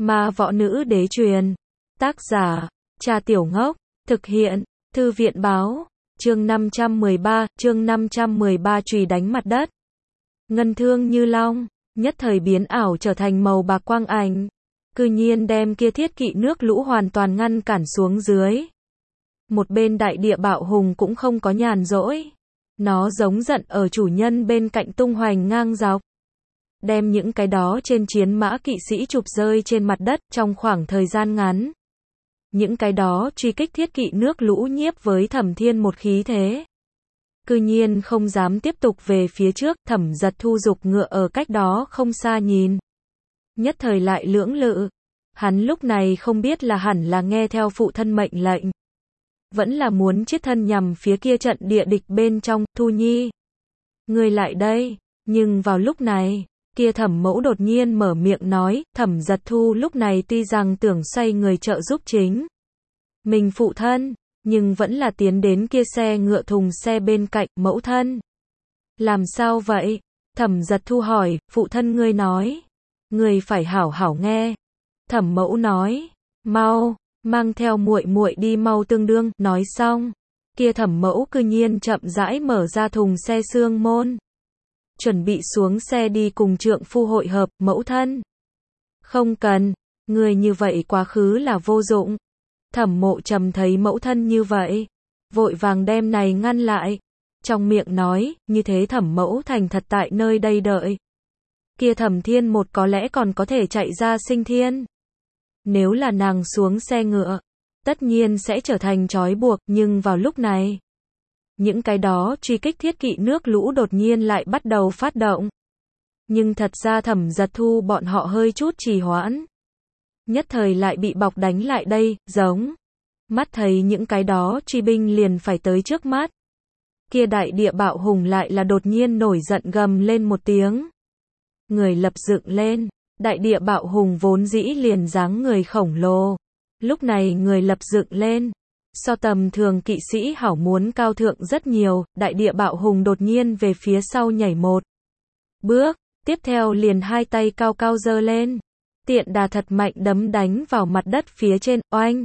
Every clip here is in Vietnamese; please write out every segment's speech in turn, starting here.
Ma võ nữ đế truyền. Tác giả, Trà Tiểu Ngốc. Thực hiện, Thư viện báo. Chương 513 chùy đánh mặt đất. Ngân thương như long, nhất thời biến ảo trở thành màu bạc quang ảnh. Cư nhiên đem kia thiết kỵ nước lũ hoàn toàn ngăn cản xuống dưới. Một bên đại địa bạo hùng cũng không có nhàn rỗi. Nó giống giận ở chủ nhân bên cạnh tung hoành ngang dọc. Đem những cái đó trên chiến mã kỵ sĩ chụp rơi trên mặt đất trong khoảng thời gian ngắn. Những cái đó truy kích thiết kỵ nước lũ nhiếp với Thẩm Thiên một khí thế. Cư nhiên không dám tiếp tục về phía trước, Thẩm Giật Thu giục ngựa ở cách đó không xa nhìn. Nhất thời lại lưỡng lự. Hắn lúc này không biết là hẳn là nghe theo phụ thân mệnh lệnh. Vẫn là muốn chiết thân nhằm phía kia trận địa địch bên trong, Thu Nhi. Người lại đây, nhưng vào lúc này, kia Thẩm Mẫu đột nhiên mở miệng nói, Thẩm Giật Thu lúc này tuy rằng tưởng xoay người trợ giúp chính mình phụ thân, nhưng vẫn là tiến đến kia xe ngựa thùng xe bên cạnh, mẫu thân. Làm sao vậy? Thẩm Giật Thu hỏi, phụ thân ngươi nói. Ngươi phải hảo hảo nghe. Thẩm Mẫu nói, mau, mang theo muội muội đi mau tương đương, nói xong. Kia Thẩm Mẫu cư nhiên chậm rãi mở ra thùng xe xương môn. Chuẩn bị xuống xe đi cùng trượng phu hội hợp, mẫu thân. Không cần, người như vậy quá khứ là vô dụng. Thẩm Mộ Trầm thấy mẫu thân như vậy, vội vàng đem này ngăn lại. Trong miệng nói, như thế Thẩm Mẫu thành thật tại nơi đây đợi. Kia Thẩm Thiên một có lẽ còn có thể chạy ra sinh thiên. Nếu là nàng xuống xe ngựa, tất nhiên sẽ trở thành trói buộc, nhưng vào lúc này, những cái đó truy kích thiết kỵ nước lũ đột nhiên lại bắt đầu phát động. Nhưng thật ra Thẩm Giật Thu bọn họ hơi chút trì hoãn. Nhất thời lại bị bọc đánh lại đây, giống. Mắt thấy những cái đó truy binh liền phải tới trước mắt. Kia đại địa bạo hùng lại là đột nhiên nổi giận gầm lên một tiếng. Người lập dựng lên, đại địa bạo hùng vốn dĩ liền dáng người khổng lồ. Lúc này người lập dựng lên. So tầm thường kỵ sĩ hảo muốn cao thượng rất nhiều, đại địa bạo hùng đột nhiên về phía sau nhảy một bước, tiếp theo liền hai tay cao cao giơ lên, tiện đà thật mạnh đấm đánh vào mặt đất phía trên, oanh.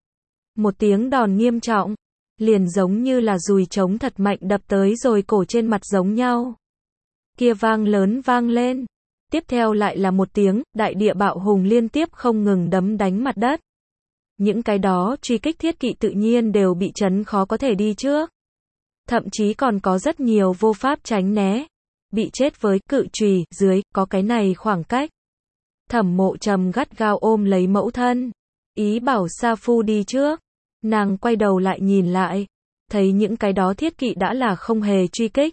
Một tiếng đòn nghiêm trọng, liền giống như là dùi trống thật mạnh đập tới rồi cổ trên mặt giống nhau. Kia vang lớn vang lên, tiếp theo lại là một tiếng, đại địa bạo hùng liên tiếp không ngừng đấm đánh mặt đất. Những cái đó truy kích thiết kỵ tự nhiên đều bị chấn khó có thể đi trước. Thậm chí còn có rất nhiều vô pháp tránh né. Bị chết với cự chùy dưới, có cái này khoảng cách. Thẩm Mộ Trầm gắt gao ôm lấy mẫu thân. Ý bảo Sa Phu đi trước. Nàng quay đầu lại nhìn lại. Thấy những cái đó thiết kỵ đã là không hề truy kích.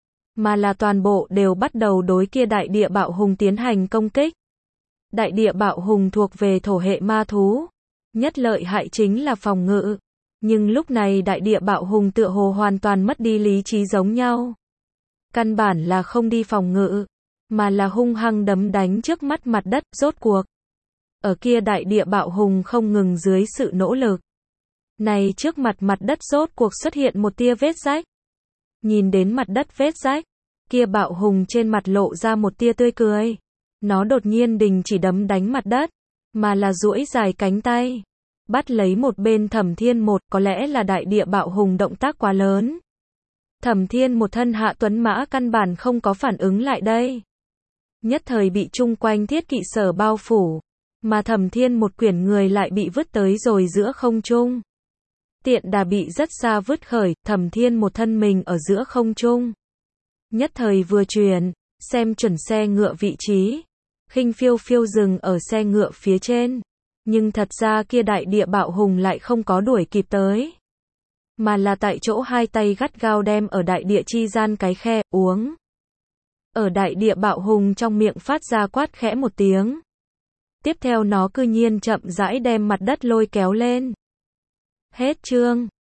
Mà là toàn bộ đều bắt đầu đối kia đại địa bạo hùng tiến hành công kích. Đại địa bạo hùng thuộc về thổ hệ ma thú. Nhất lợi hại chính là phòng ngự. Nhưng lúc này đại địa bạo hùng tựa hồ hoàn toàn mất đi lý trí giống nhau. Căn bản là không đi phòng ngự, mà là hung hăng đấm đánh trước mắt mặt đất, rốt cuộc. Ở kia đại địa bạo hùng không ngừng dưới sự nỗ lực. Này trước mặt mặt đất rốt cuộc xuất hiện một tia vết rách. Nhìn đến mặt đất vết rách, kia bạo hùng trên mặt lộ ra một tia tươi cười. Nó đột nhiên đình chỉ đấm đánh mặt đất. Mà là duỗi dài cánh tay, bắt lấy một bên Thẩm Thiên một, có lẽ là đại địa bạo hùng động tác quá lớn. Thẩm Thiên một thân hạ tuấn mã căn bản không có phản ứng lại đây. Nhất thời bị chung quanh thiết kỵ sở bao phủ, mà Thẩm Thiên một quyển người lại bị vứt tới rồi giữa không trung. Tiện đà bị rất xa vứt khởi, Thẩm Thiên một thân mình ở giữa không trung. Nhất thời vừa chuyển, xem chuẩn xe ngựa vị trí. Khinh phiêu phiêu dừng ở xe ngựa phía trên. Nhưng thật ra kia đại địa bạo hùng lại không có đuổi kịp tới. Mà là tại chỗ hai tay gắt gao đem ở đại địa chi gian cái khe, uống. Ở đại địa bạo hùng trong miệng phát ra quát khẽ một tiếng. Tiếp theo nó cư nhiên chậm rãi đem mặt đất lôi kéo lên. Hết chương.